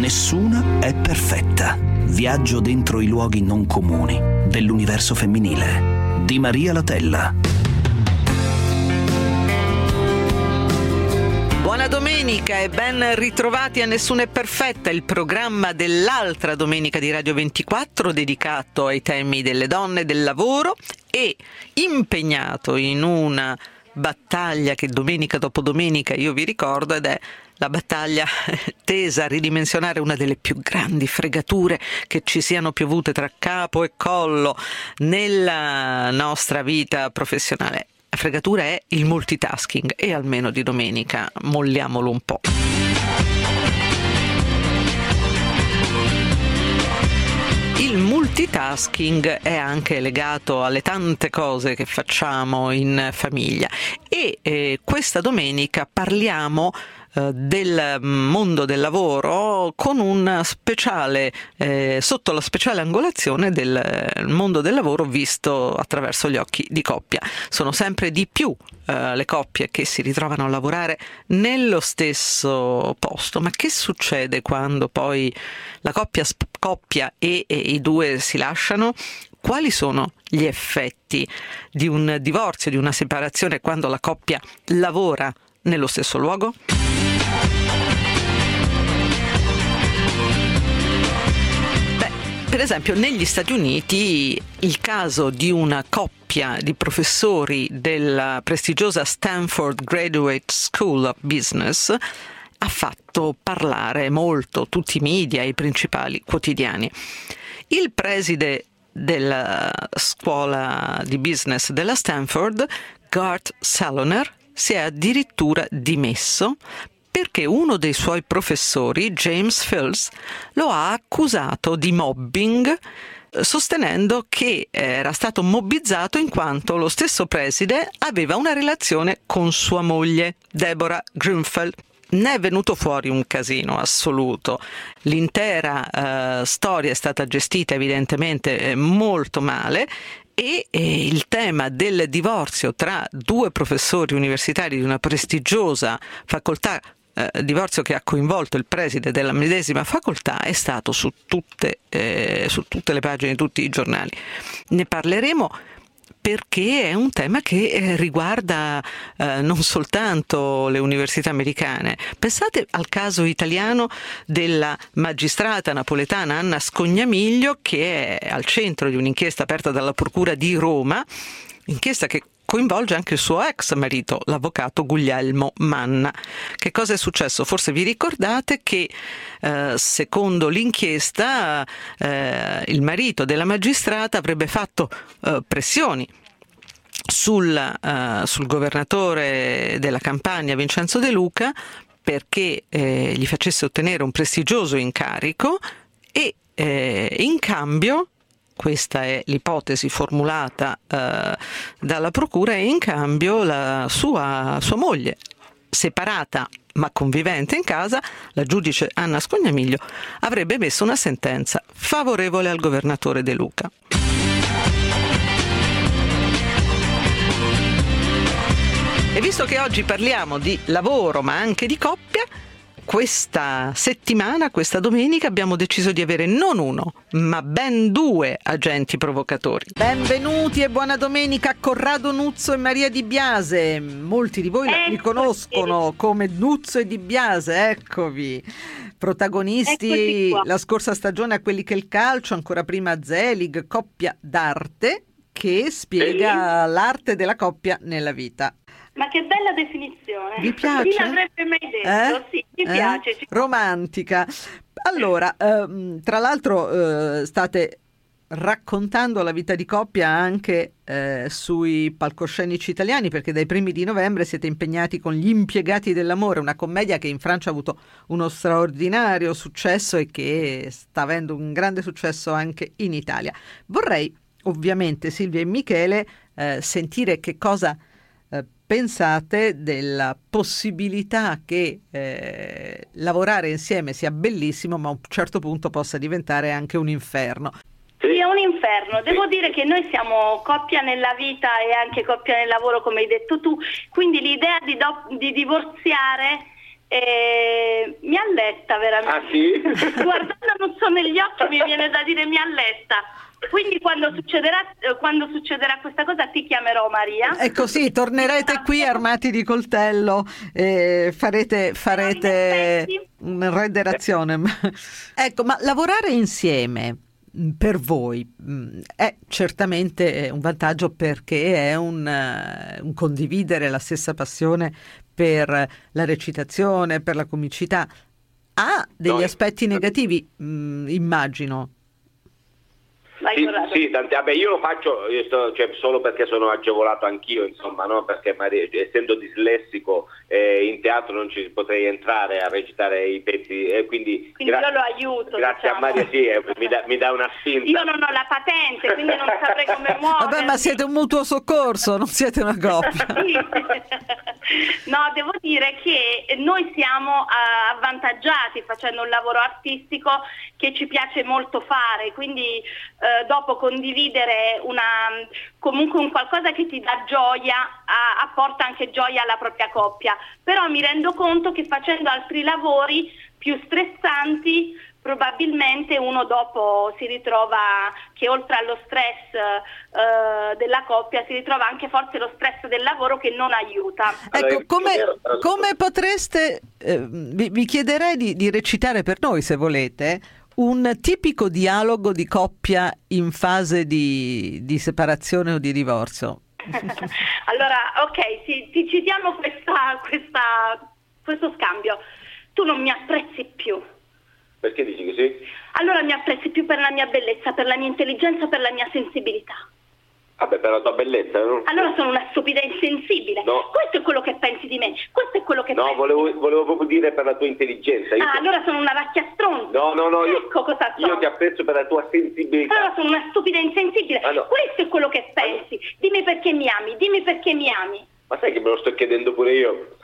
Nessuna è perfetta. Viaggio dentro i luoghi non comuni dell'universo femminile di Maria Latella. Buona domenica e ben ritrovati a Nessuna è perfetta, il programma dell'altra domenica di Radio 24 dedicato ai temi delle donne, del lavoro e impegnato in una battaglia che domenica dopo domenica io vi ricordo, ed è la battaglia tesa a ridimensionare una delle più grandi fregature che ci siano piovute tra capo e collo nella nostra vita professionale. La fregatura è il multitasking e almeno di domenica molliamolo un po'. Il multitasking è anche legato alle tante cose che facciamo in famiglia e questa domenica parliamo del mondo del lavoro con un speciale sotto la speciale angolazione del mondo del lavoro visto attraverso gli occhi di coppia. Sono sempre di più le coppie che si ritrovano a lavorare nello stesso posto, ma che succede quando poi la coppia scoppia e i due si lasciano? Quali sono gli effetti di un divorzio, di una separazione quando la coppia lavora nello stesso luogo? Per esempio, negli Stati Uniti il caso di una coppia di professori della prestigiosa Stanford Graduate School of Business ha fatto parlare molto tutti i media e i principali quotidiani. Il preside della scuola di business della Stanford, Gart Saloner, si è addirittura dimesso perché uno dei suoi professori, James Fields, lo ha accusato di mobbing, sostenendo che era stato mobbizzato in quanto lo stesso preside aveva una relazione con sua moglie, Deborah Grunfeld. Ne è venuto fuori un casino assoluto. L'intera storia è stata gestita evidentemente molto male e il tema del divorzio tra due professori universitari di una prestigiosa facoltà, divorzio che ha coinvolto il preside della medesima facoltà, è stato su tutte le pagine di tutti i giornali. Ne parleremo perché è un tema che riguarda non soltanto le università americane. Pensate al caso italiano della magistrata napoletana Anna Scognamiglio, che è al centro di un'inchiesta aperta dalla Procura di Roma, inchiesta che coinvolge anche il suo ex marito, l'avvocato Guglielmo Manna. Che cosa è successo? Forse vi ricordate che secondo l'inchiesta il marito della magistrata avrebbe fatto pressioni sul governatore della Campania, Vincenzo De Luca, perché gli facesse ottenere un prestigioso incarico e in cambio, questa è l'ipotesi formulata dalla procura, e in cambio la sua moglie, separata ma convivente in casa, la giudice Anna Scognamiglio, avrebbe emesso una sentenza favorevole al governatore De Luca. E visto che oggi parliamo di lavoro ma anche di coppia, questa settimana, questa domenica, abbiamo deciso di avere non uno, ma ben due agenti provocatori. Benvenuti e buona domenica a Corrado Nuzzo e Maria Di Biase. Molti di voi li conoscono come Nuzzo e Di Biase, eccovi. Protagonisti la scorsa stagione a Quelli che il calcio, ancora prima Zelig, coppia d'arte, che spiega l'arte della coppia nella vita. Ma che bella definizione! Vi piace? Chi l'avrebbe mai detto? Sì, mi piace. Romantica. Allora, tra l'altro state raccontando la vita di coppia anche sui palcoscenici italiani, perché dai primi di novembre siete impegnati con Gli impiegati dell'amore, una commedia che in Francia ha avuto uno straordinario successo e che sta avendo un grande successo anche in Italia. Vorrei, ovviamente, Silvia e Michele, sentire che cosa pensate della possibilità che lavorare insieme sia bellissimo, ma a un certo punto possa diventare anche un inferno. Sì, è un inferno. Devo dire che noi siamo coppia nella vita e anche coppia nel lavoro, come hai detto tu, quindi l'idea di divorziare e mi alletta veramente. Ah sì? Guardando non so negli occhi mi viene da dire mi alletta. Quindi quando succederà questa cosa ti chiamerò, Maria. E così tornerete qui armati di coltello e farete un rederazione. Ecco, ma lavorare insieme per voi è certamente un vantaggio, perché è un condividere la stessa passione per la recitazione, per la comicità. Ha degli aspetti negativi, immagino. Sì, vabbè, io lo faccio solo perché sono agevolato anch'io, insomma, no? Perché essendo dislessico in teatro non ci potrei entrare a recitare i pezzi, quindi io lo aiuto. Grazie a Maria, mi dà una spinta. Io non ho la patente, quindi non saprei come muovermi. Vabbè, ma siete un mutuo soccorso, non siete una coppia. No, devo dire che noi siamo avvantaggiati facendo un lavoro artistico che ci piace molto fare, quindi dopo condividere comunque un qualcosa che ti dà gioia apporta anche gioia alla propria coppia, però mi rendo conto che facendo altri lavori più stressanti probabilmente uno dopo si ritrova che oltre allo stress della coppia si ritrova anche forse lo stress del lavoro che non aiuta. Ecco, come potreste, vi chiederei di recitare per noi, se volete, un tipico dialogo di coppia in fase di separazione o di divorzio. Allora, ok, ti citiamo questo scambio. Tu non mi apprezzi più. Perché dici così? Allora mi apprezzi più per la mia bellezza, per la mia intelligenza, per la mia sensibilità. Vabbè, per la tua bellezza, no? Allora sono una stupida insensibile. No. Questo è quello che pensi di me. Questo è quello che pensi. No, volevo proprio dire per la tua intelligenza. Allora sono una vacchia stronza. No, ecco cosa sono. Io ti apprezzo per la tua sensibilità. Allora sono una stupida insensibile. No. Questo è quello che pensi. Dimmi perché mi ami, dimmi perché mi ami. Ma sai che me lo sto chiedendo pure io?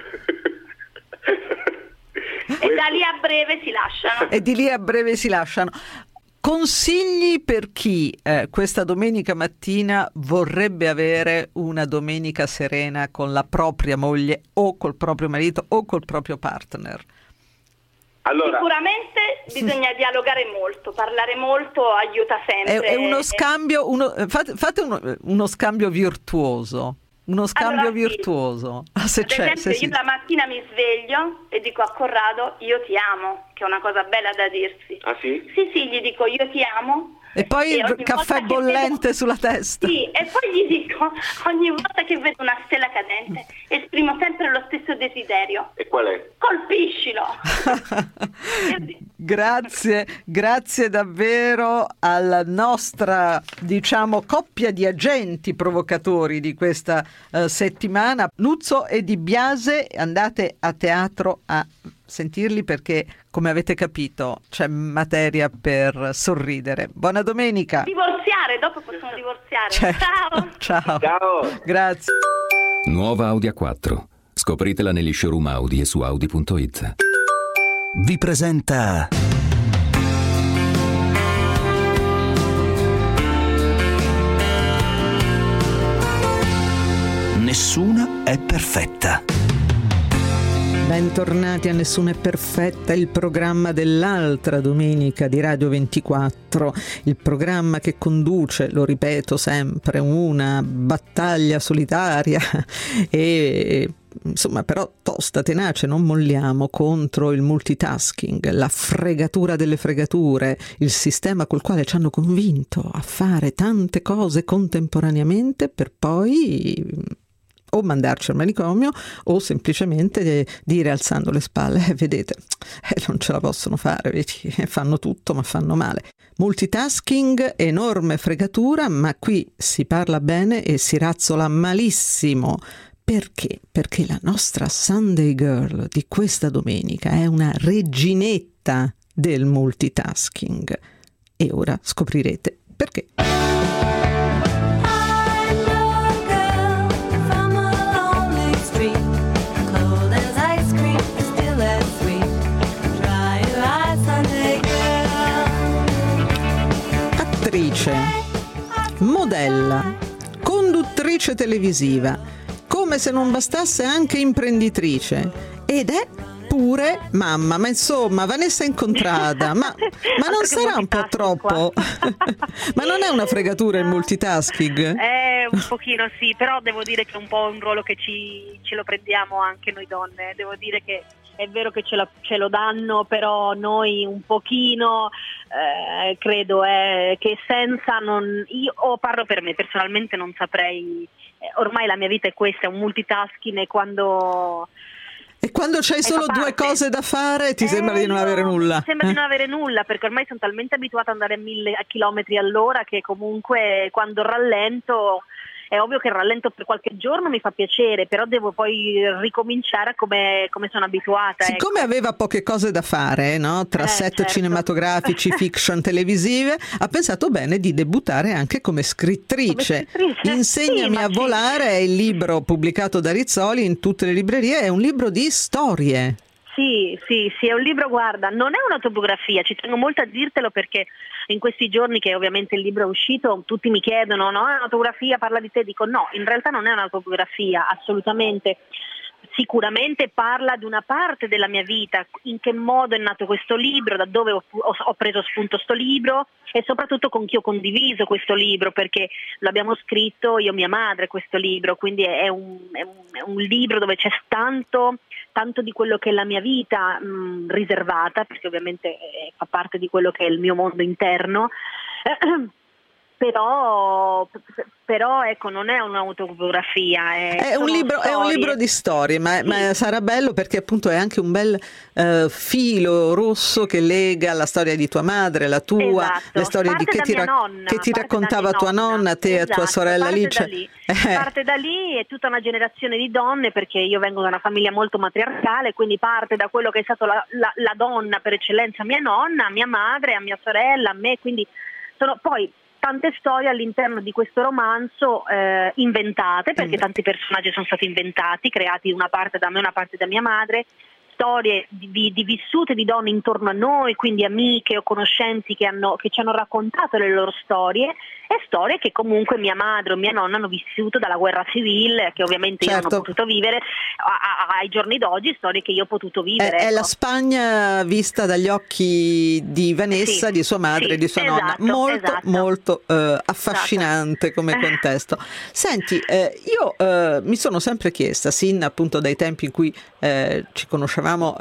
E da lì a breve si lasciano. E di lì a breve si lasciano. Consigli per chi questa domenica mattina vorrebbe avere una domenica serena con la propria moglie o col proprio marito o col proprio partner? Allora, sicuramente bisogna dialogare molto, parlare molto aiuta sempre. È uno scambio, fate uno scambio virtuoso. Uno scambio virtuoso. Se c'è, io la mattina mi sveglio e dico a Corrado io ti amo, che è una cosa bella da dirsi. Ah sì? Sì, gli dico io ti amo. E poi il caffè bollente sulla testa. Sì, e poi gli dico ogni volta che vedo una stella cadente esprimo sempre lo stesso desiderio. E qual è? Colpiscilo. Grazie davvero alla nostra, coppia di agenti provocatori di questa settimana, Nuzzo e Di Biase. Andate a teatro a sentirli, perché come avete capito c'è materia per sorridere. Buona domenica. Divorziare, dopo possono divorziare. Ciao. Grazie. Nuova Audi A4. Scopritela negli showroom Audi e su Audi.it. Vi presenta Nessuna è perfetta. Bentornati a Nessuna è perfetta, il programma dell'altra domenica di Radio 24, il programma che conduce, lo ripeto sempre, una battaglia solitaria e insomma però tosta, tenace, non molliamo, contro il multitasking, la fregatura delle fregature, il sistema col quale ci hanno convinto a fare tante cose contemporaneamente per poi o mandarci al manicomio o semplicemente dire alzando le spalle vedete, non ce la possono fare, vedi, fanno tutto ma fanno male. Multitasking, enorme fregatura, ma qui si parla bene e si razzola malissimo. Perché? Perché la nostra Sunday Girl di questa domenica è una reginetta del multitasking e ora scoprirete perché. Modella, conduttrice televisiva, come se non bastasse anche imprenditrice, ed è Eppure, mamma, ma insomma, Vanessa Incontrada, ma non sarà un po' troppo? Ma non è una fregatura il multitasking? Un pochino sì, però devo dire che è un po' un ruolo che ce lo prendiamo anche noi donne. Devo dire che è vero che ce lo danno, però noi un pochino credo che senza io parlo per me, personalmente non saprei, ormai la mia vita è questa, è un multitasking e quando c'hai solo due cose da fare ti sembra di non avere nulla. Sembra di non avere nulla, perché ormai sono talmente abituata ad andare a 1000 chilometri all'ora che comunque quando rallento, è ovvio che il rallento per qualche giorno mi fa piacere, però devo poi ricominciare come sono abituata. Siccome aveva poche cose da fare, no? Tra set cinematografici, fiction televisive, ha pensato bene di debuttare anche come scrittrice. Insegnami a volare è il libro pubblicato da Rizzoli in tutte le librerie, è un libro di storie. Sì, è un libro, guarda, non è un'autobiografia, ci tengo molto a dirtelo perché in questi giorni che ovviamente il libro è uscito tutti mi chiedono, no, è un'autografia, parla di te, dico no, in realtà non è un'autografia, assolutamente. Sicuramente parla di una parte della mia vita, in che modo è nato questo libro, da dove ho preso spunto sto libro e soprattutto con chi ho condiviso questo libro, perché l'abbiamo scritto io e mia madre questo libro, quindi è un libro dove c'è tanto di quello che è la mia vita riservata, perché ovviamente fa parte di quello che è il mio mondo interno. Però ecco, non è un'autobiografia, è un libro di storie, ma sarà bello perché appunto è anche un bel filo rosso che lega la storia di tua madre, la tua, esatto. Le storie che ti raccontava tua nonna, te e tua sorella Alice. Parte da lì è tutta una generazione di donne, perché io vengo da una famiglia molto matriarcale, quindi parte da quello che è stato la donna per eccellenza, mia nonna, mia madre, a mia sorella, a me, quindi sono poi tante storie all'interno di questo romanzo inventate, perché tanti personaggi sono stati inventati, creati una parte da me, una parte da mia madre, storie di vissute di donne intorno a noi, quindi amiche o conoscenti che ci hanno raccontato le loro storie, e storie che comunque mia madre o mia nonna hanno vissuto dalla guerra civile, che ovviamente io non ho potuto vivere, ai giorni d'oggi, storie che io ho potuto vivere. È la Spagna vista dagli occhi di Vanessa, di sua madre e di sua nonna. Molto affascinante come contesto. Senti, io mi sono sempre chiesta, sin appunto dai tempi in cui ci conoscevamo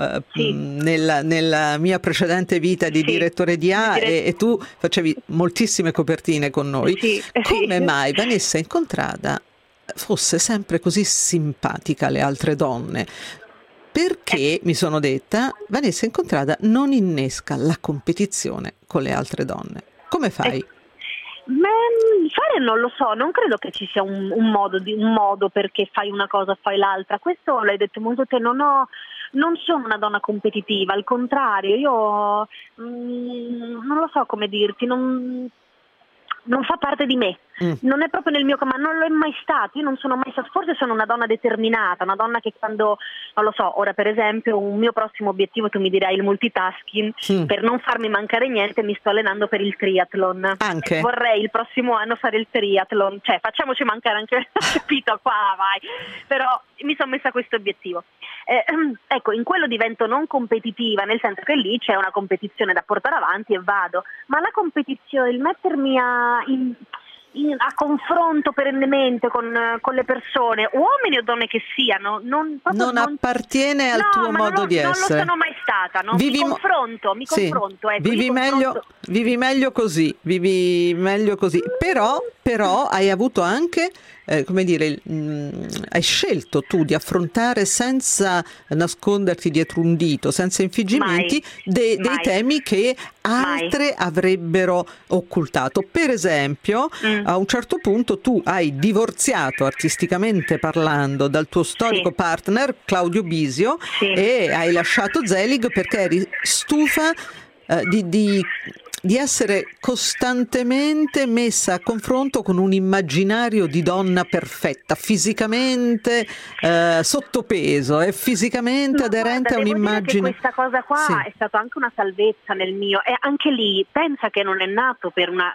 nella mia precedente vita di direttore di A, e tu facevi moltissime copertine con noi, come mai Vanessa Incontrada fosse sempre così simpatica alle altre donne? Perché, mi sono detta, Vanessa Incontrada non innesca la competizione con le altre donne. Come fai? Fare non lo so, non credo che ci sia un modo perché fai una cosa o fai l'altra. Questo l'hai detto molto te, non sono una donna competitiva, al contrario, io non lo so come dirti, non fa parte di me, non è proprio nel mio, ma non lo è mai stato, io non sono mai stata, forse sono una donna determinata, una donna che quando, non lo so, ora per esempio un mio prossimo obiettivo, tu mi dirai il multitasking, per non farmi mancare niente mi sto allenando per il triathlon, anche vorrei il prossimo anno fare il triathlon, cioè facciamoci mancare anche, capito, qua vai, però mi sono messa questo obiettivo. Ecco, in quello divento non competitiva, nel senso che lì c'è una competizione da portare avanti e vado, ma la competizione, il mettermi a confronto perennemente con le persone, uomini o donne che siano, non appartiene al tuo modo di essere. Non lo sono mai stata, no? Mi confronto. Ecco, vivi meglio così, però hai avuto anche hai scelto tu di affrontare senza nasconderti dietro un dito, senza infingimenti, dei temi che altre avrebbero occultato. Per esempio, a un certo punto tu hai divorziato, artisticamente parlando, dal tuo storico partner Claudio Bisio e hai lasciato Zelig perché eri stufa di di essere costantemente messa a confronto con un immaginario di donna perfetta, fisicamente sottopeso e fisicamente aderente a un'immagine. Questa cosa qua è stata anche una salvezza nel mio, e anche lì pensa che non è nato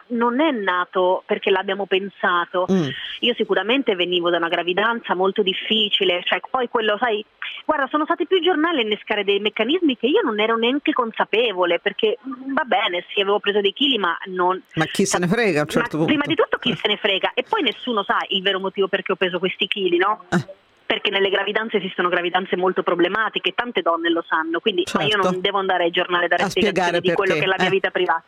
perché l'abbiamo pensato. Io sicuramente venivo da una gravidanza molto difficile, cioè poi quello, sai, guarda, sono stati più giornali a innescare dei meccanismi che io non ero neanche consapevole, perché va bene, sì, avevo preso dei chili, ma non... Ma chi se ne frega a un certo punto? Prima di tutto chi se ne frega, e poi nessuno sa il vero motivo perché ho preso questi chili, no? Perché nelle gravidanze esistono gravidanze molto problematiche, tante donne lo sanno, quindi ma io non devo andare ai giornali a dare spiegazioni di quello che è la mia vita privata.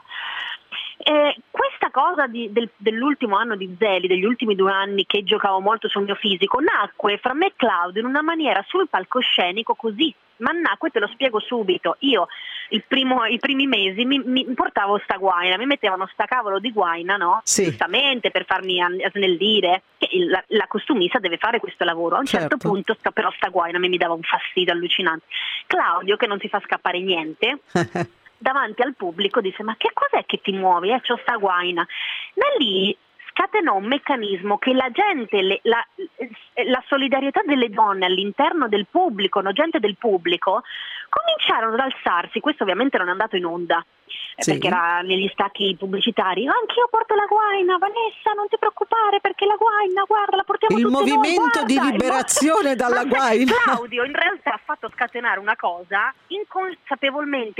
Questa cosa dell'ultimo anno di Zeli, degli ultimi 2 anni che giocavo molto sul mio fisico, nacque fra me e Claudio in una maniera sul palcoscenico così, ma nacque, te lo spiego subito. Io i primi mesi mi portavo sta guaina, mi mettevano sta cavolo di guaina, no? Sì. Giustamente per farmi snellire, che la costumista deve fare questo lavoro. A un certo punto però sta guaina mi dava un fastidio allucinante. Claudio, che non si fa scappare niente, davanti al pubblico disse: ma che cos'è che ti muovi? C'ho sta guaina. Da lì scatenò un meccanismo che la gente, la solidarietà delle donne all'interno del pubblico, no, gente del pubblico, cominciarono ad alzarsi. Questo ovviamente non è andato in onda, perché era negli stacchi pubblicitari. Anch'io porto la guaina, Vanessa, non ti preoccupare, perché la guaina, guarda, la portiamo tutti noi. Il movimento di liberazione dalla guaina. Claudio in realtà ha fatto scatenare una cosa inconsapevolmente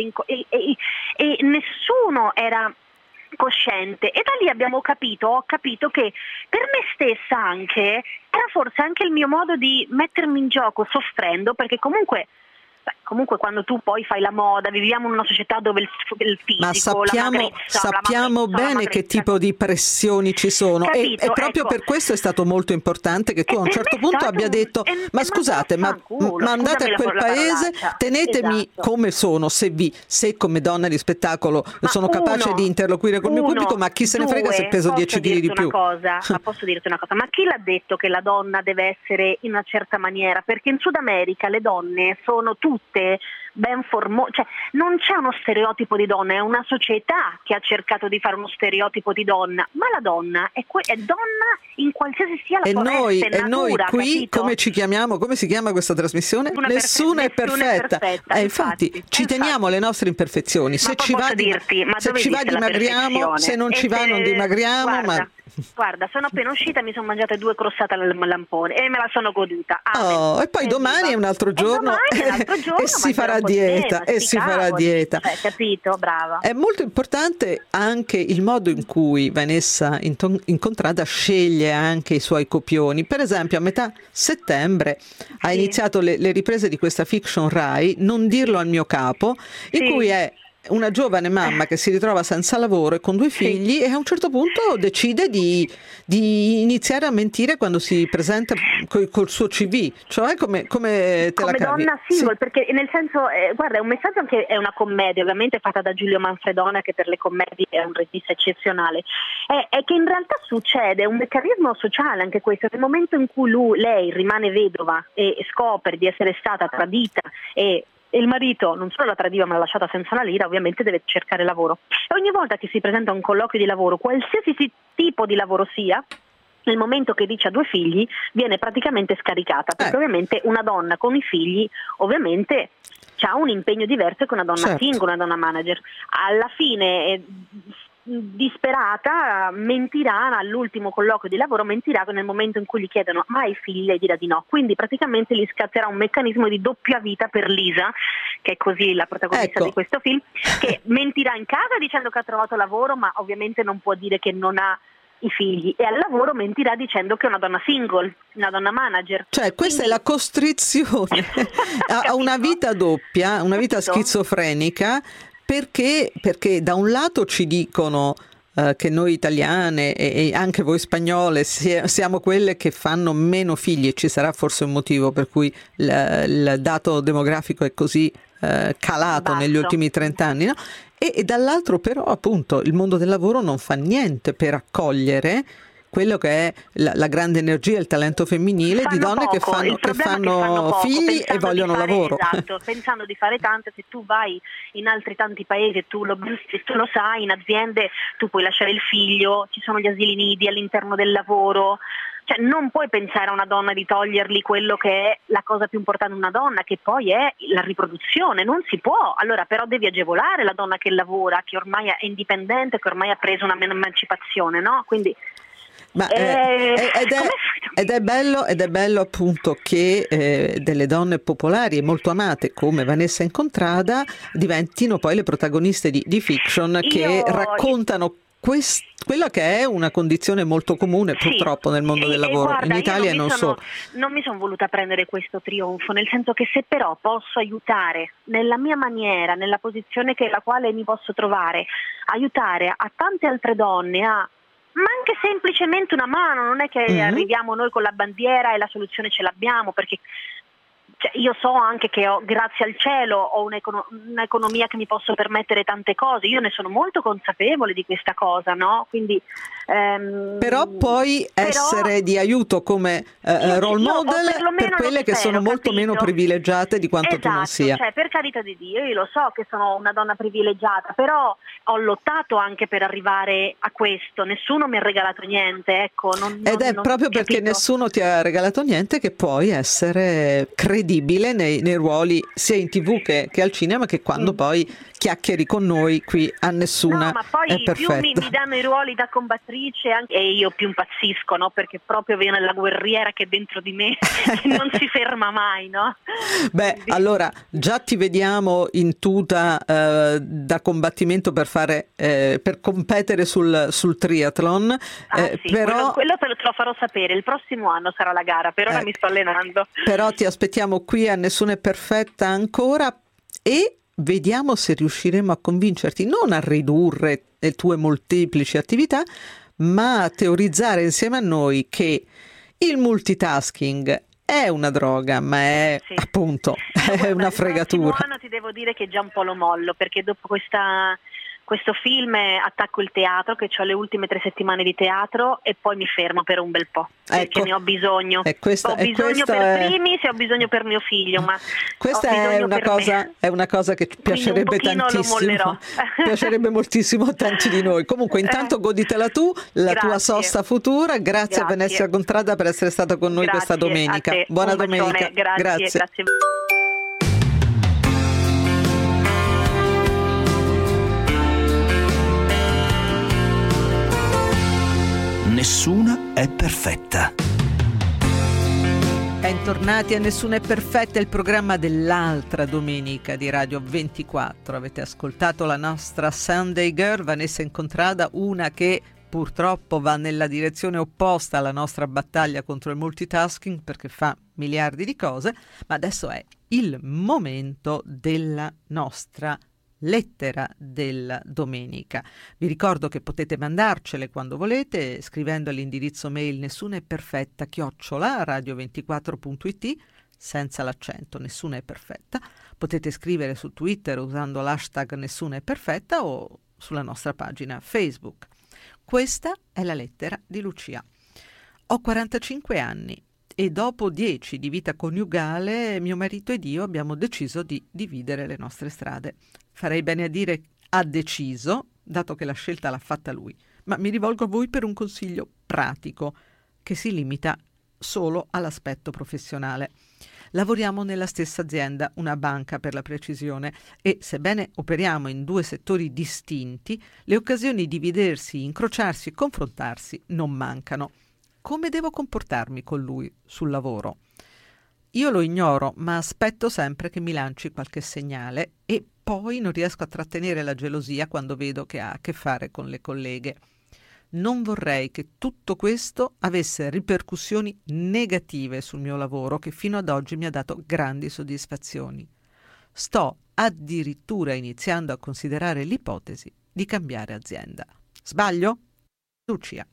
e nessuno era cosciente, e da lì ho capito che per me stessa anche era forse anche il mio modo di mettermi in gioco soffrendo, perché comunque quando tu poi fai la moda, viviamo in una società dove il fisico, sappiamo bene che tipo di pressioni ci sono, e proprio per questo è stato molto importante che tu a un certo punto abbia detto: ma scusate, ma andate a quel paese, tenetemi come sono, se come donna di spettacolo sono capace di interloquire col mio pubblico, ma chi se ne frega se peso 10 kg di più. Posso dirti una cosa, ma chi l'ha detto che la donna deve essere in una certa maniera? Perché in Sud America le donne sono tutte ben formate, cioè non c'è uno stereotipo di donna, è una società che ha cercato di fare uno stereotipo di donna, ma la donna è donna in qualsiasi sia la sua e noi qui, capito? Come ci chiamiamo, come si chiama questa trasmissione? Nessuna è perfetta. Infatti ci teniamo le nostre imperfezioni, se ci va dimagriamo, se non ci va non dimagriamo. Guarda, sono appena uscita, mi sono mangiata 2 crostate al lampone e me la sono goduta. E poi domani è un altro giorno, e si farà dieta, capito? Brava. È molto importante anche il modo in cui Vanessa Incontrada sceglie anche i suoi copioni. Per esempio, a metà settembre ha iniziato le riprese di questa fiction Rai, Non dirlo al mio capo, in cui è una giovane mamma che si ritrova senza lavoro e con 2 figli, e a un certo punto decide di iniziare a mentire quando si presenta col suo CV, cioè come te la cavi? Come donna single, perché nel senso, guarda, è un messaggio, anche è una commedia ovviamente fatta da Giulio Manfredona, che per le commedie è un regista eccezionale, è che in realtà succede un meccanismo sociale anche questo. Nel momento in cui lei rimane vedova e scopre di essere stata tradita e il marito non solo la tradiva ma l'ha lasciata senza una lira, ovviamente deve cercare lavoro, e ogni volta che si presenta a un colloquio di lavoro, qualsiasi tipo di lavoro sia, nel momento che dice ha 2 figli viene praticamente scaricata, perché ovviamente una donna con i figli ovviamente ha un impegno diverso che una donna single, una donna manager. Alla fine disperata mentirà all'ultimo colloquio di lavoro, mentirà nel momento in cui gli chiedono ma hai figli, lei dirà di no, quindi praticamente gli scatterà un meccanismo di doppia vita per Lisa, che è così la protagonista di questo film, che mentirà in casa dicendo che ha trovato lavoro, ma ovviamente non può dire che non ha i figli, e al lavoro mentirà dicendo che è una donna single, una donna manager. Cioè questa è la costrizione a una vita doppia, una vita schizofrenica. Perché da un lato ci dicono che noi italiane e anche voi spagnole siamo quelle che fanno meno figli, e ci sarà forse un motivo per cui il dato demografico è così calato negli ultimi 30 anni, no? E dall'altro però appunto il mondo del lavoro non fa niente per accogliere quello che è la grande energia, il talento femminile, fanno di donne poco. che fanno figli e vogliono lavoro. Esatto, pensando di fare tanto. Se tu vai in altri tanti paesi e tu lo sai, in aziende tu puoi lasciare il figlio, ci sono gli asili nidi all'interno del lavoro. Cioè non puoi pensare a una donna di togliergli quello che è la cosa più importante di una donna, che poi è la riproduzione, non si può. Allora però devi agevolare la donna che lavora, che ormai è indipendente, che ormai ha preso una emancipazione, no? Quindi ed è bello appunto che delle donne popolari e molto amate come Vanessa Incontrada diventino poi le protagoniste di fiction che raccontano quella che è una condizione molto comune purtroppo nel mondo del lavoro, guarda, in Italia e non solo. Non mi sono voluta prendere questo trionfo, nel senso che se però posso aiutare nella mia maniera, nella posizione la quale mi posso trovare, aiutare a tante altre donne ma anche semplicemente una mano, non è che arriviamo noi con la bandiera e la soluzione ce l'abbiamo, perché io so anche che grazie al cielo ho un'economia che mi posso permettere tante cose, io ne sono molto consapevole di questa cosa, no? Quindi però poi essere di aiuto come role model per quelle che sono molto meno privilegiate di quanto tu non sia. Cioè, per carità di Dio, io lo so che sono una donna privilegiata, però ho lottato anche per arrivare a questo, nessuno mi ha regalato niente, ecco. Ed è proprio perché nessuno ti ha regalato niente che puoi essere credibile nei ruoli sia in TV che al cinema, che quando poi chiacchieri con noi qui a Nessuna. No, ma poi è perfetta. Più mi danno i ruoli da combattrice e io più impazzisco, no? Perché proprio viene la guerriera che è dentro di me che non si ferma mai, no? Beh, quindi allora già ti vediamo in tuta da combattimento per competere sul triathlon. Sì, però quello te lo farò sapere, il prossimo anno sarà la gara, per ora mi sto allenando. Però ti aspettiamo qui a Nessuna è perfetta ancora e vediamo se riusciremo a convincerti non a ridurre le tue molteplici attività, ma a teorizzare insieme a noi che il multitasking è una droga, ma è appunto è una fregatura. Il prossimo anno ti devo dire che già un po' lo mollo, perché dopo questo film attacco il teatro, che ho le ultime 3 settimane di teatro e poi mi fermo per un bel po', perché ne ho bisogno. Per primis e ho bisogno per mio figlio, ma questa è una cosa che piacerebbe tantissimo. Piacerebbe moltissimo a tanti di noi. Comunque intanto goditela tu, tua sosta futura. Grazie a Vanessa Incontrada per essere stata con noi questa domenica. Buona domenica. Grazie. Nessuna è perfetta. Bentornati a Nessuna è perfetta, il programma dell'altra domenica di Radio 24. Avete ascoltato la nostra Sunday Girl, Vanessa Incontrada, una che purtroppo va nella direzione opposta alla nostra battaglia contro il multitasking perché fa miliardi di cose, ma adesso è il momento della nostra lettera della domenica. Vi ricordo che potete mandarcele quando volete scrivendo all'indirizzo mail nessunaeperfetta@radio24.it senza l'accento, nessuna è perfetta. Potete scrivere su Twitter usando l'hashtag Nessuna è perfetta o sulla nostra pagina Facebook. Questa è la lettera di Lucia. Ho 45 anni e dopo 10 di vita coniugale mio marito ed io abbiamo deciso di dividere le nostre strade. Farei bene a dire ha deciso, dato che la scelta l'ha fatta lui, ma mi rivolgo a voi per un consiglio pratico che si limita solo all'aspetto professionale. Lavoriamo nella stessa azienda, una banca per la precisione, e sebbene operiamo in 2 settori distinti, le occasioni di vedersi, incrociarsi e confrontarsi non mancano. Come devo comportarmi con lui sul lavoro? Io lo ignoro, ma aspetto sempre che mi lanci qualche segnale e poi non riesco a trattenere la gelosia quando vedo che ha a che fare con le colleghe. Non vorrei che tutto questo avesse ripercussioni negative sul mio lavoro, che fino ad oggi mi ha dato grandi soddisfazioni. Sto addirittura iniziando a considerare l'ipotesi di cambiare azienda. Sbaglio? Lucia.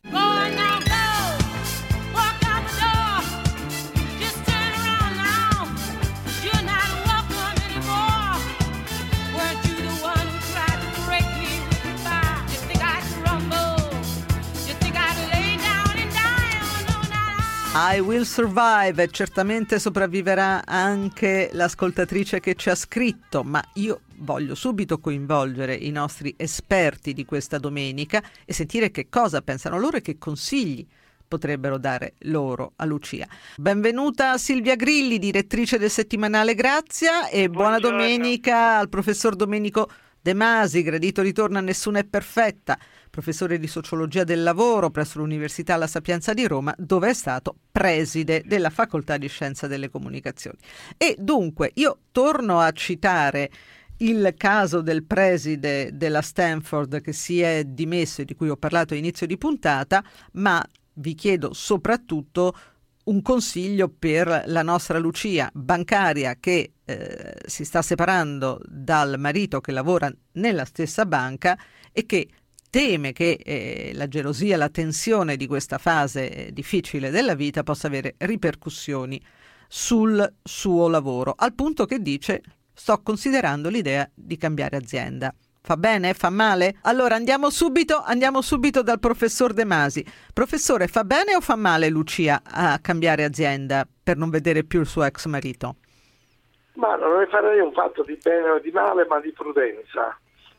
I Will Survive, e certamente sopravviverà anche l'ascoltatrice che ci ha scritto, ma io voglio subito coinvolgere i nostri esperti di questa domenica e sentire che cosa pensano loro e che consigli potrebbero dare loro a Lucia. Benvenuta Silvia Grilli, direttrice del settimanale Grazia, e buona domenica al professor Domenico De Masi, gradito ritorno a Nessuna è perfetta, professore di sociologia del lavoro presso l'Università La Sapienza di Roma, dove è stato preside della facoltà di scienza delle comunicazioni. E dunque io torno a citare il caso del preside della Stanford che si è dimesso e di cui ho parlato a inizio di puntata, ma vi chiedo soprattutto un consiglio per la nostra Lucia, bancaria, che si sta separando dal marito che lavora nella stessa banca e che teme che la gelosia, la tensione di questa fase difficile della vita possa avere ripercussioni sul suo lavoro, al punto che dice: sto considerando l'idea di cambiare azienda. Fa bene? Fa male? Allora andiamo subito dal professor De Masi. Professore, fa bene o fa male Lucia a cambiare azienda per non vedere più il suo ex marito? Ma non ne farei un fatto di bene o di male, ma di prudenza.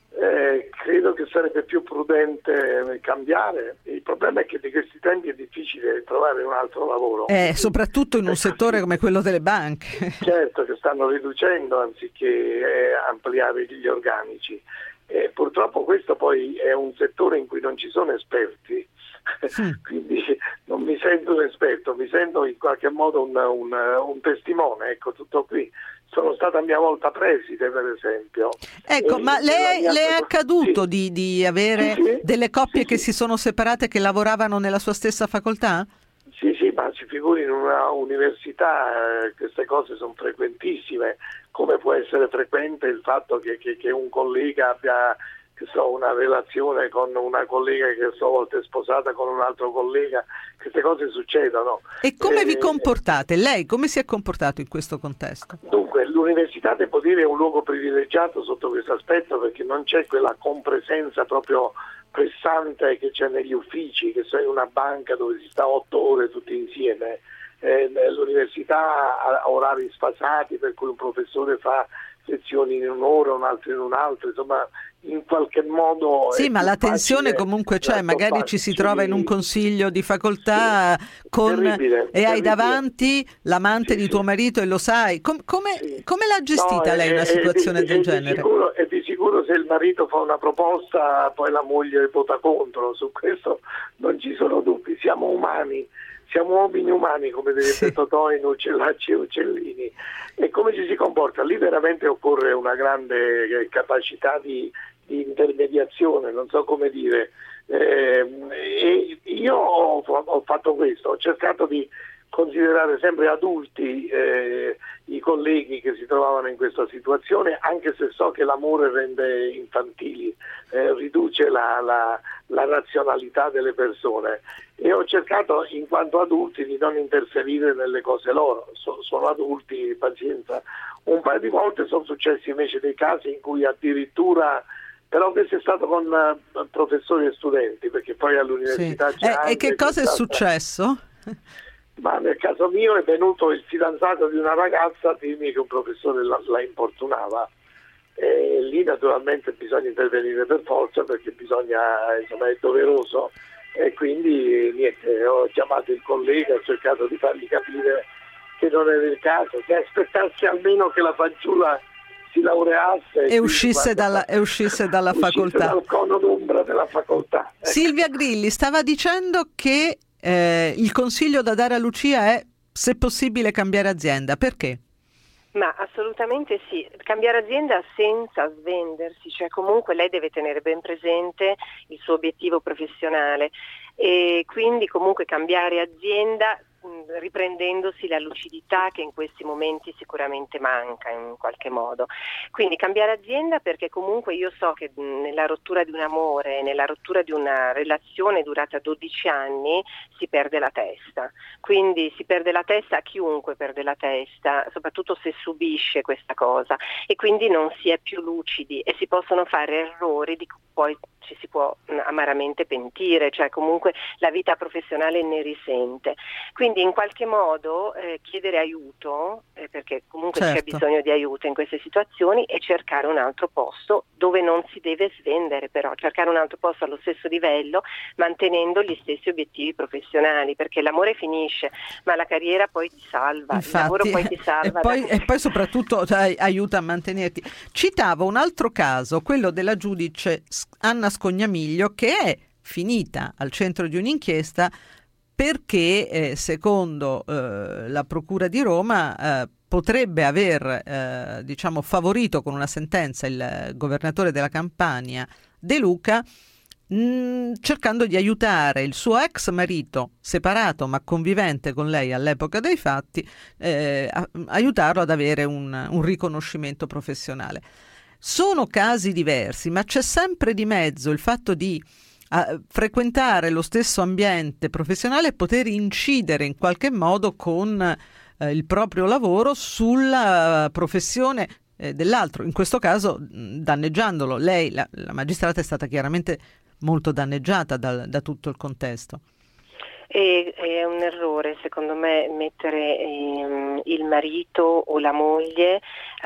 Credo che sarebbe più prudente cambiare. Il problema è che di questi tempi è difficile trovare un altro lavoro. Soprattutto in un settore come quello delle banche. Certo, che stanno riducendo anziché ampliare gli organici. Purtroppo questo poi è un settore in cui non ci sono esperti, quindi non mi sento un esperto, mi sento in qualche modo un testimone, ecco, tutto qui. Sono stata a mia volta preside, per esempio. Ecco, ma le è accaduto di avere delle coppie che si sono separate che lavoravano nella sua stessa facoltà? Sì, ma si figuri in una università queste cose sono frequentissime, come può essere frequente il fatto che un collega abbia una relazione con una collega che a sua volta è sposata con un altro collega, queste cose succedono. E come vi comportate? Lei come si è comportato in questo contesto? Dunque, l'università, devo dire, è un luogo privilegiato sotto questo aspetto, perché non c'è quella compresenza proprio pressante che c'è negli uffici, che sono in una banca dove si sta 8 ore tutti insieme. L'università ha orari sfasati, per cui un professore fa lezioni in un'ora, un altro in un'altra, insomma in qualche modo... Sì, ma la tensione comunque c'è, magari ci si trova in un consiglio di facoltà e hai davanti l'amante di tuo marito e lo sai. Come l'ha gestita lei una situazione del genere? E di sicuro se il marito fa una proposta poi la moglie vota contro, su questo non ci sono dubbi, siamo umani. Siamo uomini umani, come direbbe Totò in Uccellacci e Uccellini. E come ci si comporta? Lì veramente occorre una grande capacità di intermediazione, non so come dire. E io ho fatto questo, ho cercato di considerare sempre adulti i colleghi che si trovavano in questa situazione, anche se so che l'amore rende infantili, riduce la razionalità delle persone, e ho cercato in quanto adulti di non interferire nelle cose loro. Sono adulti, pazienza. Un paio di volte sono successi invece dei casi in cui addirittura, però questo è stato con professori e studenti, perché poi all'università c'è e che cosa è successo? Ma nel caso mio è venuto il fidanzato di una ragazza a dirmi che un professore la importunava, e lì naturalmente bisogna intervenire per forza, perché bisogna, insomma, è doveroso, e quindi niente, ho chiamato il collega, ho cercato di fargli capire che non era il caso, che aspettasse almeno che la fanciulla si laureasse e uscisse dalla facoltà, dal cono d'ombra della facoltà. Ecco. Silvia Grilli stava dicendo che il consiglio da dare a Lucia è, se possibile, cambiare azienda. Perché? Ma assolutamente sì, cambiare azienda senza svendersi, cioè comunque lei deve tenere ben presente il suo obiettivo professionale e quindi comunque cambiare azienda riprendendosi la lucidità che in questi momenti sicuramente manca in qualche modo. Quindi cambiare azienda, perché comunque io so che nella rottura di un amore, nella rottura di una relazione durata 12 anni si perde la testa, quindi si perde la testa, a chiunque perde la testa, soprattutto se subisce questa cosa, e quindi non si è più lucidi e si possono fare errori di cui poi ci si può amaramente pentire, cioè comunque la vita professionale ne risente. Quindi in qualche modo chiedere aiuto, perché comunque c'è bisogno di aiuto in queste situazioni, e cercare un altro posto dove non si deve svendere, però cercare un altro posto allo stesso livello, mantenendo gli stessi obiettivi professionali, perché l'amore finisce, ma la carriera poi ti salva. Infatti, il lavoro poi ti salva. E poi soprattutto aiuta a mantenerti. Citavo un altro caso, quello della giudice Anna Scognamiglio, che è finita al centro di un'inchiesta perché secondo la Procura di Roma potrebbe aver favorito con una sentenza il governatore della Campania De Luca, cercando di aiutare il suo ex marito, separato ma convivente con lei all'epoca dei fatti, aiutarlo ad avere un riconoscimento professionale. Sono casi diversi, ma c'è sempre di mezzo il fatto di frequentare lo stesso ambiente professionale e poter incidere in qualche modo con il proprio lavoro sulla professione dell'altro, in questo caso danneggiandolo. Lei, la magistrata, è stata chiaramente molto danneggiata da tutto il contesto. È un errore, secondo me, mettere il marito o la moglie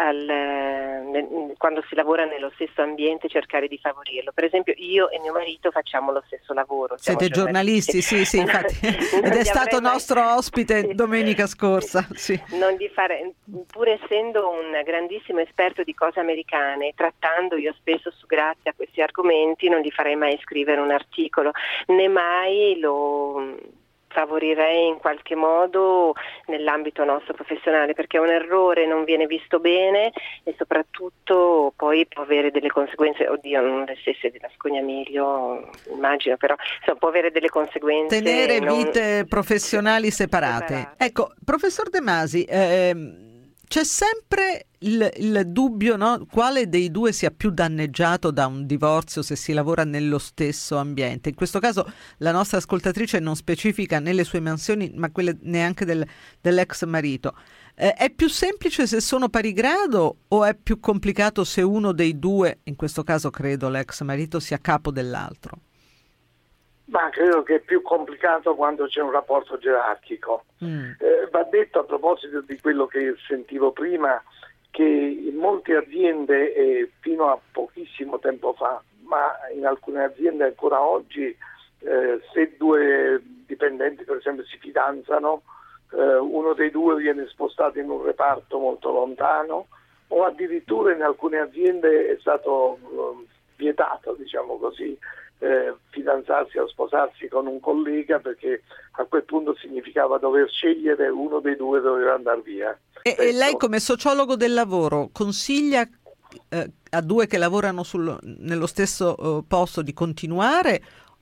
quando si lavora nello stesso ambiente, cercare di favorirlo. Per esempio, io e mio marito facciamo lo stesso lavoro. Siete giornalisti, sì, infatti. Ed è stato nostro ospite domenica scorsa. Sì. Non di fare, pur essendo un grandissimo esperto di cose americane, trattando io spesso su Grazia questi argomenti, non gli farei mai scrivere un articolo, né mai lo favorirei in qualche modo nell'ambito nostro professionale, perché è un errore, non viene visto bene e soprattutto poi può avere delle conseguenze, non le stesse della Scognamiglio, immagino, però insomma, può avere delle conseguenze. Tenere vite professionali separate. Ecco, professor De Masi, c'è sempre il dubbio, no? Quale dei due sia più danneggiato da un divorzio se si lavora nello stesso ambiente. In questo caso la nostra ascoltatrice non specifica né le sue mansioni, ma quelle neanche dell'ex marito. È più semplice se sono pari grado o è più complicato se uno dei due, in questo caso credo l'ex marito, sia capo dell'altro? Ma credo che è più complicato quando c'è un rapporto gerarchico. Va detto, a proposito di quello che sentivo prima, che in molte aziende fino a pochissimo tempo fa, ma in alcune aziende ancora oggi, se due dipendenti per esempio si fidanzano, uno dei due viene spostato in un reparto molto lontano, o addirittura in alcune aziende è stato vietato, diciamo così, fidanzarsi o sposarsi con un collega, perché a quel punto significava dover scegliere, uno dei due doveva andare via. E lei, come sociologo del lavoro, consiglia a due che lavorano nello stesso posto di continuare,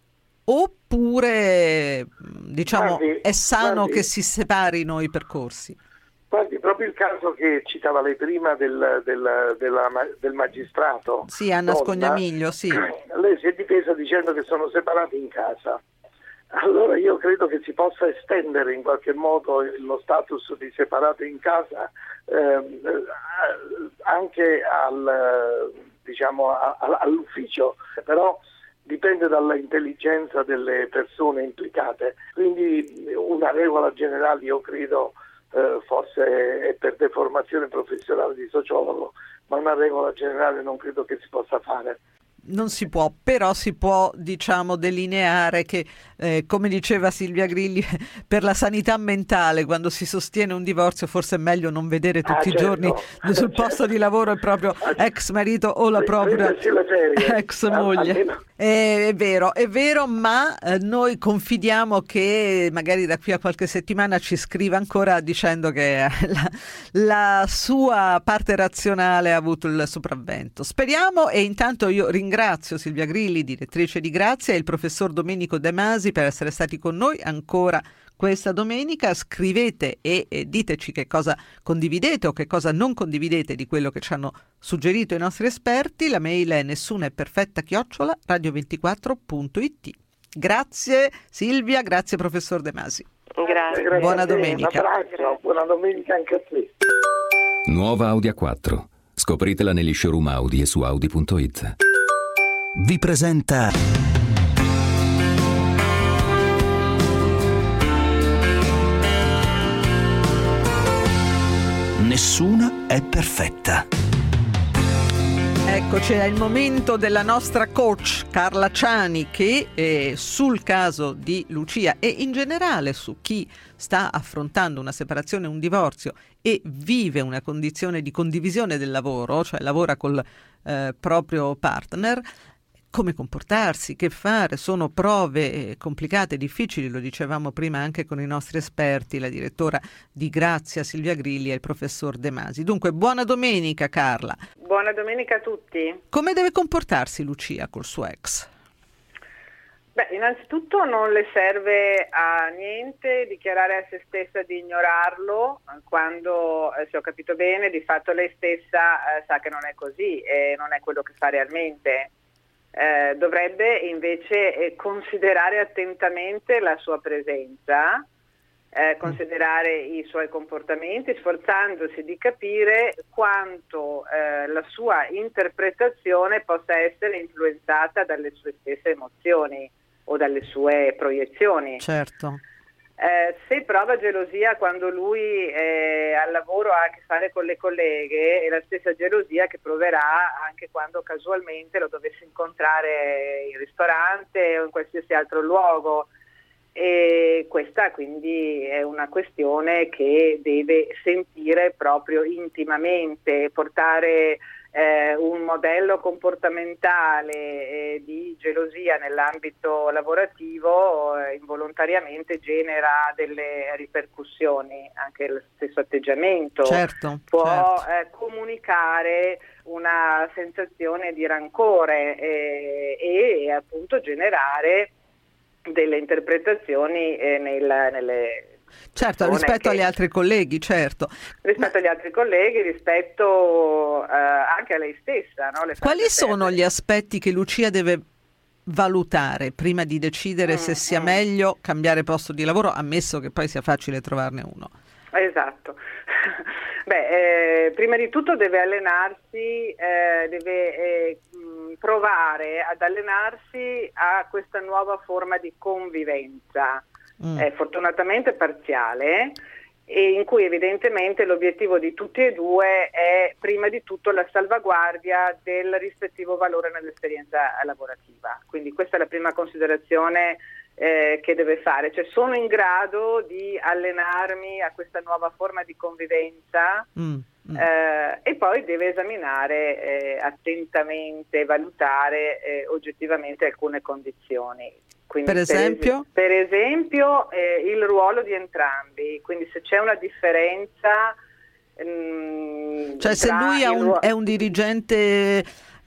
oppure è sano che si separino i percorsi? Guardi, proprio il caso che citava lei prima del magistrato. Sì, Anna Scognamiglio, sì. Lei si è difesa dicendo che sono separati in casa. Allora io credo che si possa estendere in qualche modo lo status di separato in casa anche all'ufficio, però dipende dalla intelligenza delle persone implicate. Quindi una regola generale, io credo, forse è per deformazione professionale di sociologo, ma una regola generale non credo che si possa fare. Non si può, però si può, delineare che, come diceva Silvia Grilli, per la sanità mentale, quando si sostiene un divorzio, forse è meglio non vedere tutti i giorni sul posto di lavoro il proprio ex marito o la propria ex moglie. È vero, ma noi confidiamo che magari da qui a qualche settimana ci scriva ancora dicendo che la sua parte razionale ha avuto il sopravvento. Speriamo, e intanto io ringrazio Silvia Grilli, direttrice di Grazia, e il professor Domenico De Masi per essere stati con noi ancora questa domenica. Scrivete e diteci che cosa condividete o che cosa non condividete di quello che ci hanno suggerito i nostri esperti. La mail è nessunaeperfetta@radio24.it. Grazie Silvia, grazie professor De Masi. Grazie. Buona domenica. Un abbraccio, buona domenica anche a te. Nuova Audi A4. Scopritela negli showroom Audi e su Audi.it. vi presenta Nessuna è perfetta. Eccoci, è il momento della nostra coach Carla Ciani che sul caso di Lucia e in generale su chi sta affrontando una separazione, un divorzio e vive una condizione di condivisione del lavoro, cioè lavora col proprio partner, come comportarsi, che fare, sono prove complicate, difficili, lo dicevamo prima anche con i nostri esperti, la direttora di Grazia Silvia Grilli e il professor De Masi. Dunque, buona domenica Carla. Buona domenica a tutti. Come deve comportarsi Lucia col suo ex? Beh, innanzitutto non le serve a niente dichiarare a se stessa di ignorarlo quando, se ho capito bene, di fatto lei stessa sa che non è così e non è quello che fa realmente. Dovrebbe invece considerare attentamente la sua presenza, considerare i suoi comportamenti, sforzandosi di capire quanto la sua interpretazione possa essere influenzata dalle sue stesse emozioni o dalle sue proiezioni. Certo. Se prova gelosia quando lui al lavoro ha a che fare con le colleghe, è la stessa gelosia che proverà anche quando casualmente lo dovesse incontrare in ristorante o in qualsiasi altro luogo, e questa quindi è una questione che deve sentire proprio intimamente, portare un modello comportamentale di gelosia nell'ambito lavorativo involontariamente genera delle ripercussioni, anche lo stesso atteggiamento può comunicare una sensazione di rancore e appunto generare delle interpretazioni nelle certo, rispetto agli altri colleghi, certo. Rispetto agli altri colleghi, rispetto anche a lei stessa. No? Quali sono gli aspetti che Lucia deve valutare prima di decidere se sia meglio cambiare posto di lavoro, ammesso che poi sia facile trovarne uno? Esatto. Beh, prima di tutto deve allenarsi, deve provare ad allenarsi a questa nuova forma di convivenza. Fortunatamente parziale, e in cui evidentemente l'obiettivo di tutti e due è prima di tutto la salvaguardia del rispettivo valore nell'esperienza lavorativa. Quindi questa è la prima considerazione che deve fare, cioè sono in grado di allenarmi a questa nuova forma di convivenza. E poi deve esaminare attentamente, valutare oggettivamente alcune condizioni. Quindi per esempio? Per esempio il ruolo di entrambi, quindi se c'è una differenza cioè se lui è un dirigente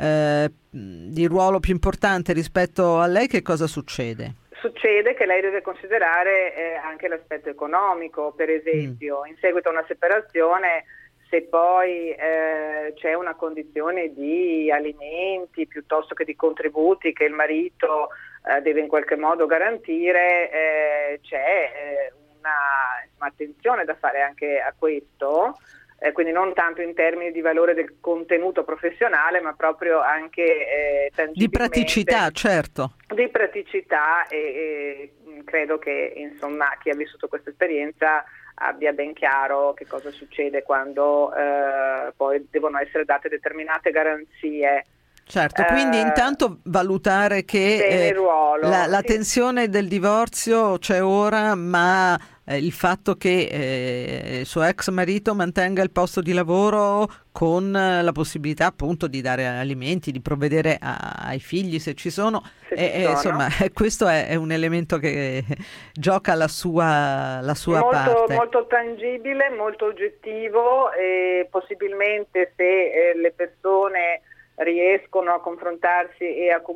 di ruolo più importante rispetto a lei, che cosa succede? Succede che lei deve considerare anche l'aspetto economico, per esempio, in seguito a una separazione, se poi c'è una condizione di alimenti piuttosto che di contributi che il marito deve in qualche modo garantire, c'è una attenzione da fare anche a questo, quindi non tanto in termini di valore del contenuto professionale, ma proprio anche tangibilmente di praticità, certo. Di praticità e credo che insomma chi ha vissuto questa esperienza abbia ben chiaro che cosa succede quando poi devono essere date determinate garanzie. Certo, quindi intanto valutare che la tensione del divorzio c'è ora, ma il fatto che il suo ex marito mantenga il posto di lavoro con la possibilità appunto di dare alimenti, di provvedere ai figli se ci sono, insomma questo è un elemento che gioca la sua parte. Molto tangibile, molto oggettivo, e possibilmente se le persone riescono a confrontarsi e a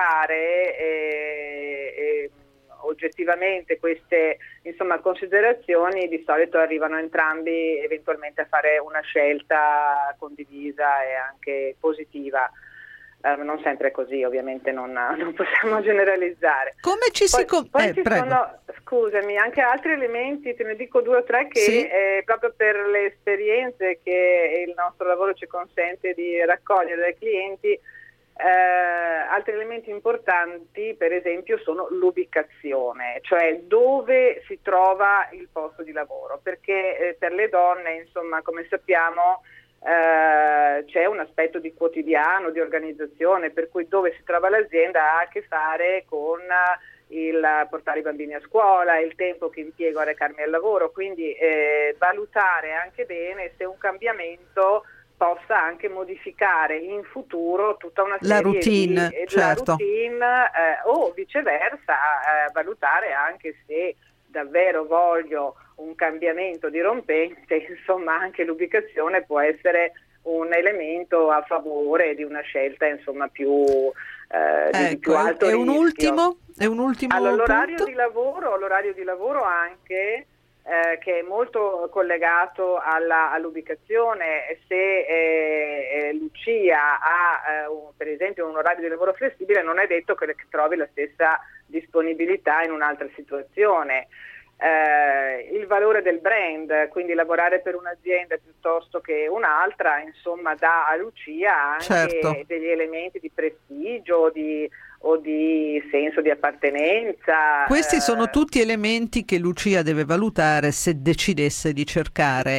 comunicare oggettivamente queste considerazioni, di solito arrivano entrambi eventualmente a fare una scelta condivisa e anche positiva. Non sempre è così, ovviamente non possiamo generalizzare. Come ci si poi ci sono, scusami, anche altri elementi, te ne dico 2 o 3 che proprio per le esperienze che il nostro lavoro ci consente di raccogliere dai clienti, Altri elementi importanti, per esempio, sono l'ubicazione, cioè dove si trova il posto di lavoro, perché per le donne, insomma, come sappiamo, c'è un aspetto di quotidiano, di organizzazione, per cui dove si trova l'azienda ha a che fare con il portare i bambini a scuola, il tempo che impiego a recarmi al lavoro, quindi valutare anche bene se un cambiamento possa anche modificare in futuro tutta una serie la routine, certo. La routine, o viceversa valutare anche se davvero voglio un cambiamento dirompente, insomma anche l'ubicazione può essere un elemento a favore di una scelta, insomma, più di più alto rischio. È un ultimo allora, punto. L'orario di lavoro anche che è molto collegato all'ubicazione. Se Lucia ha per esempio un orario di lavoro flessibile, non è detto che trovi la stessa disponibilità in un'altra situazione. Il valore del brand, quindi lavorare per un'azienda piuttosto che un'altra, insomma, dà a Lucia anche certo. degli elementi di prestigio o di senso di appartenenza. Questi sono tutti elementi che Lucia deve valutare se decidesse di cercare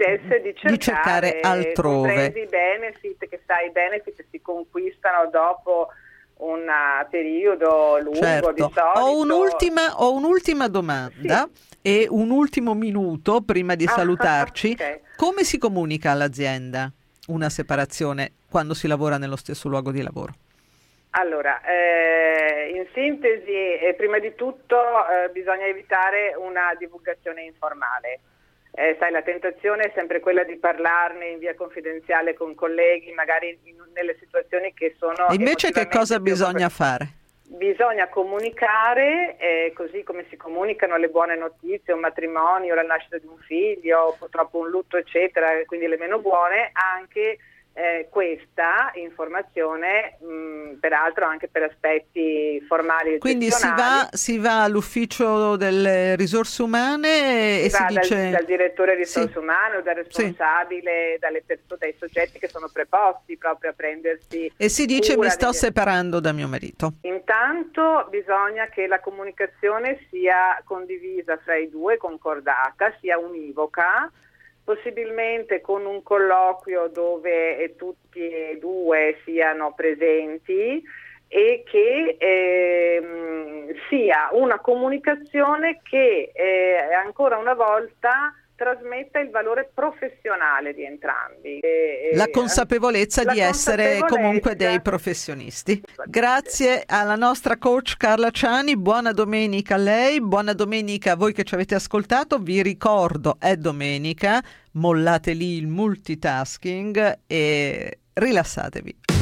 altrove. I benefit, che sai, i benefit si conquistano dopo un periodo lungo, certo. di solito. Ho un'ultima domanda, sì, e un ultimo minuto prima di salutarci. Okay. Come si comunica all'azienda una separazione quando si lavora nello stesso luogo di lavoro? Allora, in sintesi, prima di tutto bisogna evitare una divulgazione informale. Sai, la tentazione è sempre quella di parlarne in via confidenziale con colleghi, magari nelle situazioni che sono... E invece che cosa bisogna fare? Bisogna comunicare, così come si comunicano le buone notizie, un matrimonio, la nascita di un figlio, purtroppo un lutto, eccetera, quindi le meno buone, anche questa informazione, peraltro anche per aspetti formali e quindi si va all'ufficio delle risorse umane e si dice dal direttore risorse sì, umane o dal responsabile, sì, dai soggetti che sono preposti proprio a prendersi e si dice mi sto separando da mio marito. Intanto bisogna che la comunicazione sia condivisa fra i due, concordata, sia univoca, possibilmente con un colloquio dove tutti e due siano presenti e che sia una comunicazione che ancora una volta trasmetta il valore professionale di entrambi. La consapevolezza di essere comunque dei professionisti. Grazie alla nostra coach Carla Ciani, buona domenica a lei, buona domenica a voi che ci avete ascoltato, vi ricordo è domenica, mollate lì il multitasking e rilassatevi.